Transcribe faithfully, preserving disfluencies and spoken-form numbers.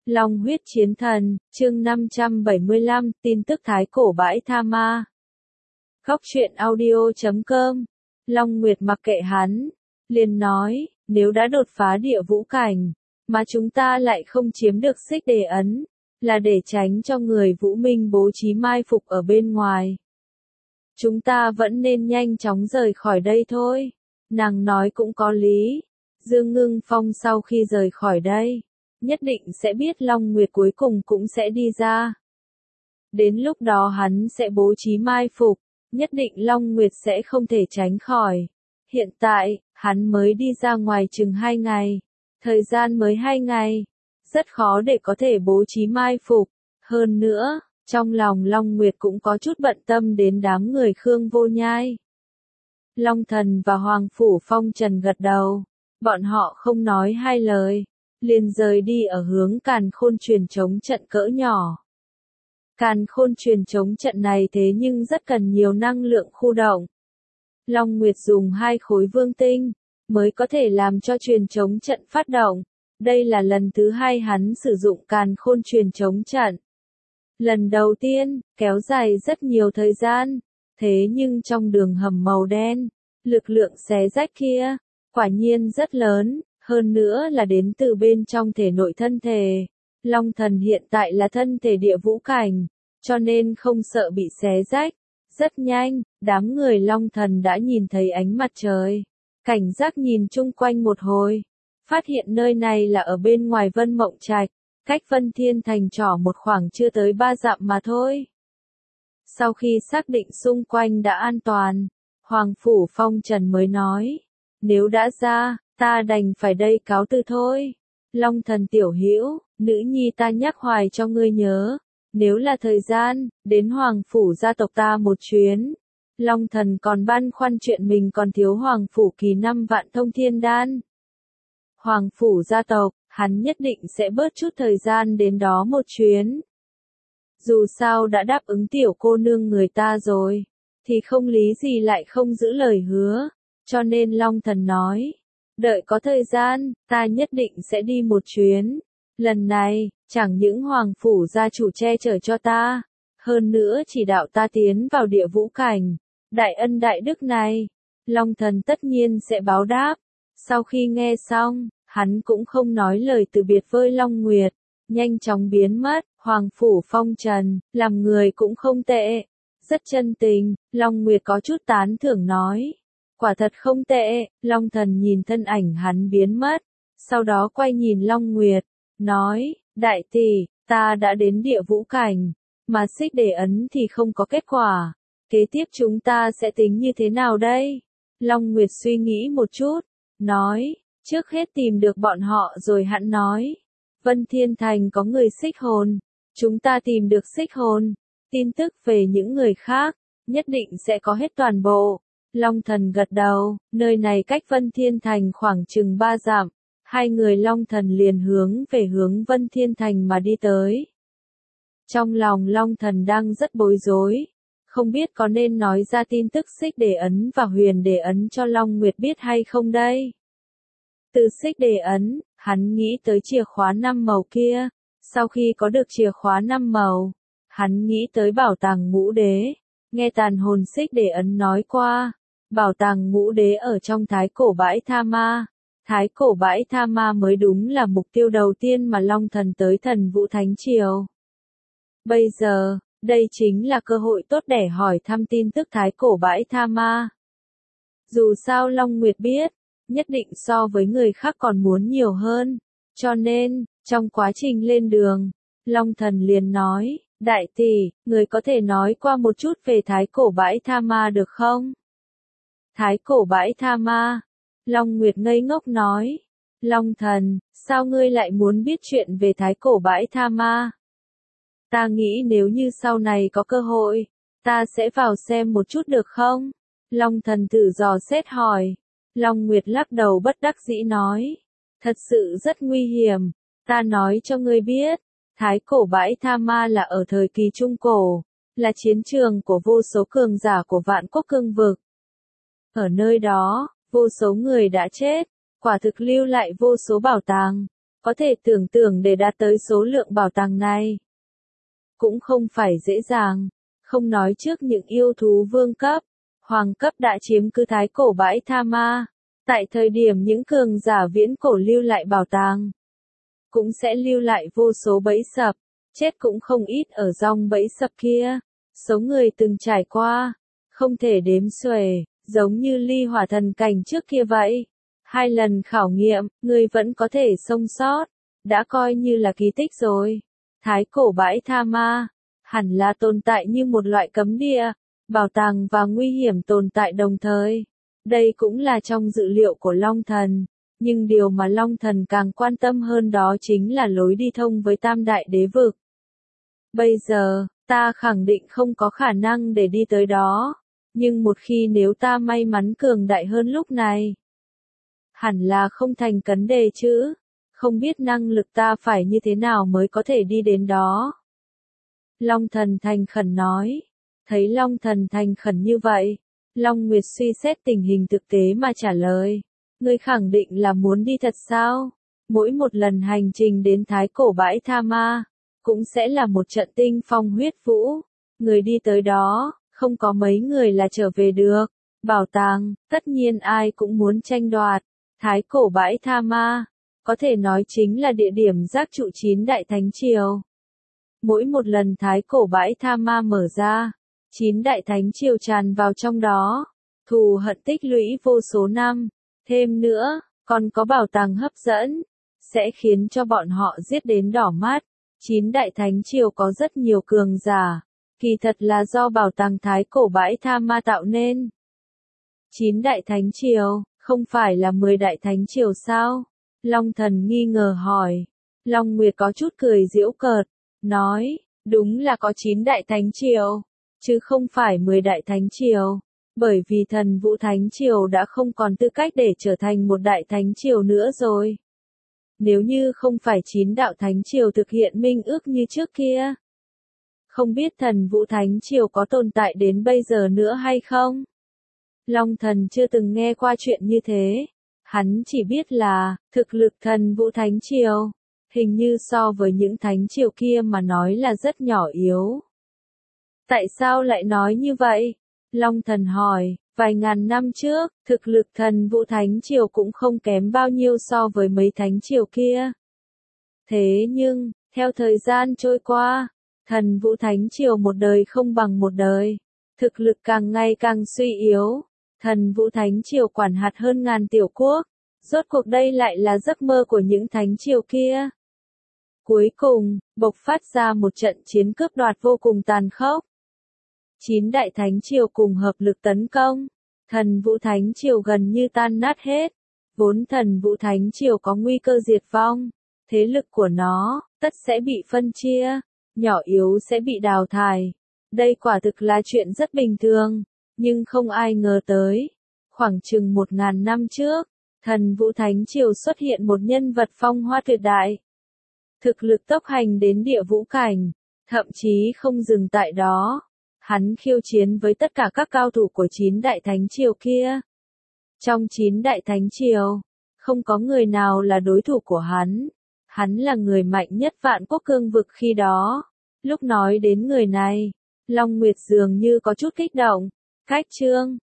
Long huyết chiến thần, chương năm trăm bảy mươi lăm, tin tức thái cổ bãi tha ma. Góc truyện audio chấm com. Long Nguyệt mặc kệ hắn, liền nói, nếu đã đột phá địa vũ cảnh, mà chúng ta lại không chiếm được xích đề ấn, là để tránh cho người Vũ Minh bố trí mai phục ở bên ngoài. Chúng ta vẫn nên nhanh chóng rời khỏi đây thôi. Nàng nói cũng có lý. Dương Ngưng Phong sau khi rời khỏi đây, nhất định sẽ biết Long Nguyệt cuối cùng cũng sẽ đi ra. Đến lúc đó hắn sẽ bố trí mai phục, nhất định Long Nguyệt sẽ không thể tránh khỏi. Hiện tại, hắn mới đi ra ngoài chừng hai ngày, thời gian mới hai ngày, rất khó để có thể bố trí mai phục. Hơn nữa, trong lòng Long Nguyệt cũng có chút bận tâm đến đám người Khương Vô Nhai. Long Thần và Hoàng Phủ Phong Trần gật đầu, bọn họ không nói hai lời, liền rời đi ở hướng Càn Khôn truyền chống trận cỡ nhỏ. Càn Khôn truyền chống trận này thế nhưng rất cần nhiều năng lượng khu động. Long Nguyệt dùng hai khối vương tinh, mới có thể làm cho truyền chống trận phát động. Đây là lần thứ hai hắn sử dụng Càn Khôn truyền chống trận. Lần đầu tiên, kéo dài rất nhiều thời gian, thế nhưng trong đường hầm màu đen, lực lượng xé rách kia, quả nhiên rất lớn, hơn nữa là đến từ bên trong thể nội thân thể. Long Thần hiện tại là thân thể địa vũ cảnh, cho nên không sợ bị xé rách. Rất nhanh, đám người Long Thần đã nhìn thấy ánh mặt trời, cảnh giác nhìn chung quanh một hồi, phát hiện nơi này là ở bên ngoài Vân Mộng Trạch, cách Vân Thiên Thành trỏ một khoảng chưa tới ba dặm mà thôi. Sau khi xác định xung quanh đã an toàn, Hoàng Phủ Phong Trần mới nói, nếu đã ra, ta đành phải đây cáo từ thôi. Long Thần tiểu hữu, nữ nhi ta nhắc hoài cho ngươi nhớ, nếu là thời gian, đến Hoàng Phủ gia tộc ta một chuyến. Long Thần còn băn khoăn chuyện mình còn thiếu Hoàng Phủ kỳ năm vạn thông thiên đan. Hoàng Phủ gia tộc, hắn nhất định sẽ bớt chút thời gian đến đó một chuyến. Dù sao đã đáp ứng tiểu cô nương người ta rồi, thì không lý gì lại không giữ lời hứa, cho nên Long Thần nói, đợi có thời gian, ta nhất định sẽ đi một chuyến. Lần này, chẳng những Hoàng Phủ gia chủ che chở cho ta, hơn nữa chỉ đạo ta tiến vào địa vũ cảnh, đại ân đại đức này, Long Thần tất nhiên sẽ báo đáp. Sau khi nghe xong, hắn cũng không nói lời từ biệt với Long Nguyệt, nhanh chóng biến mất. Hoàng Phủ Phong Trần, làm người cũng không tệ, rất chân tình. Long Nguyệt có chút tán thưởng nói, quả thật không tệ. Long Thần nhìn thân ảnh hắn biến mất, sau đó quay nhìn Long Nguyệt, nói, đại tỷ, ta đã đến địa vũ cảnh, mà xích đề ấn thì không có kết quả, kế tiếp chúng ta sẽ tính như thế nào đây? Long Nguyệt suy nghĩ một chút, nói, trước hết tìm được bọn họ rồi hẵng nói. Vân Thiên Thành có người xích hồn, chúng ta tìm được xích hồn, tin tức về những người khác, nhất định sẽ có hết toàn bộ. Long Thần gật đầu, nơi này cách Vân Thiên Thành khoảng chừng ba dặm, hai người Long Thần liền hướng về hướng Vân Thiên Thành mà đi tới. Trong lòng Long Thần đang rất bối rối, không biết có nên nói ra tin tức xích đề ấn và huyền đề ấn cho Long Nguyệt biết hay không đây. Từ xích đề ấn, hắn nghĩ tới chìa khóa năm màu kia, sau khi có được chìa khóa năm màu, hắn nghĩ tới bảo tàng ngũ đế, nghe tàn hồn xích đề ấn nói qua, bảo tàng ngũ đế ở trong thái cổ bãi tha ma, thái cổ bãi tha ma mới đúng là mục tiêu đầu tiên mà Long Thần tới Thần Vũ Thánh Triều. Bây giờ, đây chính là cơ hội tốt để hỏi thăm tin tức thái cổ bãi tha ma. Dù sao Long Nguyệt biết, nhất định so với người khác còn muốn nhiều hơn, cho nên, trong quá trình lên đường, Long Thần liền nói, đại tỷ, người có thể nói qua một chút về thái cổ bãi tha ma được không? Thái cổ bãi tha ma, Long Nguyệt ngây ngốc nói, Long Thần, sao ngươi lại muốn biết chuyện về thái cổ bãi tha ma? Ta nghĩ nếu như sau này có cơ hội, ta sẽ vào xem một chút được không? Long Thần thử dò xét hỏi. Long Nguyệt lắc đầu bất đắc dĩ nói, thật sự rất nguy hiểm, ta nói cho ngươi biết, thái cổ bãi tha ma là ở thời kỳ trung cổ, là chiến trường của vô số cường giả của vạn quốc cương vực. Ở nơi đó, vô số người đã chết, quả thực lưu lại vô số bảo tàng, Có thể tưởng tượng để đạt tới số lượng bảo tàng này cũng không phải dễ dàng, không nói trước những yêu thú vương cấp, hoàng cấp đã chiếm cứ thái cổ bãi Tha Ma. Tại thời điểm những cường giả viễn cổ lưu lại bảo tàng, cũng sẽ lưu lại vô số bẫy sập, chết cũng không ít ở dòng bẫy sập kia. Số người từng trải qua, không thể đếm xuể, giống như ly hỏa thần cảnh trước kia vậy. Hai lần khảo nghiệm, người vẫn có thể sống sót, đã coi như là kỳ tích rồi. Thái cổ bãi Tha Ma, hẳn là tồn tại như một loại cấm địa, bảo tàng và nguy hiểm tồn tại đồng thời. Đây cũng là trong dự liệu của Long Thần, nhưng điều mà Long Thần càng quan tâm hơn đó chính là lối đi thông với Tam Đại Đế Vực. Bây giờ, ta khẳng định không có khả năng để đi tới đó, nhưng một khi nếu ta may mắn cường đại hơn lúc này, hẳn là không thành vấn đề chứ, không biết năng lực ta phải như thế nào mới có thể đi đến đó. Long Thần thành khẩn nói, thấy Long Thần thành khẩn như vậy, Long Nguyệt suy xét tình hình thực tế mà trả lời, ngươi khẳng định là muốn đi thật sao? Mỗi một lần hành trình đến thái cổ bãi Tha Ma, cũng sẽ là một trận tinh phong huyết vũ, người đi tới đó, không có mấy người là trở về được. Bảo tàng, tất nhiên ai cũng muốn tranh đoạt. Thái cổ bãi Tha Ma, có thể nói chính là địa điểm giác trụ chín đại thánh triều. Mỗi một lần thái cổ bãi Tha Ma mở ra, chín đại thánh triều tràn vào trong đó, thù hận tích lũy vô số năm. Thêm nữa, còn có bảo tàng hấp dẫn, sẽ khiến cho bọn họ giết đến đỏ mắt. Chín đại thánh triều có rất nhiều cường giả, kỳ thật là do bảo tàng thái cổ bãi Tha Ma tạo nên. Chín đại thánh triều, không phải là mười đại thánh triều sao? Long Thần nghi ngờ hỏi. Long Nguyệt có chút cười giễu cợt, nói, đúng là có chín đại thánh triều, chứ không phải mười đại thánh triều, bởi vì thần vũ thánh triều đã không còn tư cách để trở thành một đại thánh triều nữa rồi. Nếu như không phải chín đạo thánh triều thực hiện minh ước như trước kia, không biết thần vũ thánh triều có tồn tại đến bây giờ nữa hay không? Long Thần chưa từng nghe qua chuyện như thế. Hắn chỉ biết là, thực lực thần vũ thánh triều, hình như so với những thánh triều kia mà nói là rất nhỏ yếu. Tại sao lại nói như vậy? Long Thần hỏi, vài ngàn năm trước, thực lực thần vũ thánh triều cũng không kém bao nhiêu so với mấy thánh triều kia. Thế nhưng, theo thời gian trôi qua, thần vũ thánh triều một đời không bằng một đời, thực lực càng ngày càng suy yếu. Thần vũ thánh triều quản hạt hơn ngàn tiểu quốc, rốt cuộc đây lại là giấc mơ của những thánh triều kia. Cuối cùng, bộc phát ra một trận chiến cướp đoạt vô cùng tàn khốc. Chín đại thánh triều cùng hợp lực tấn công, thần vũ thánh triều gần như tan nát hết. Vốn thần vũ thánh triều có nguy cơ diệt vong, thế lực của nó, tất sẽ bị phân chia, nhỏ yếu sẽ bị đào thải. Đây quả thực là chuyện rất bình thường. Nhưng không ai ngờ tới, khoảng chừng một ngàn năm trước, thần vũ thánh triều xuất hiện một nhân vật phong hoa tuyệt đại. Thực lực tốc hành đến địa vũ cảnh, thậm chí không dừng tại đó. Hắn khiêu chiến với tất cả các cao thủ của chín đại thánh triều kia. Trong chín đại thánh triều, không có người nào là đối thủ của hắn. Hắn là người mạnh nhất vạn quốc cương vực khi đó. Lúc nói đến người này, Long Nguyệt dường như có chút kích động. Cách chương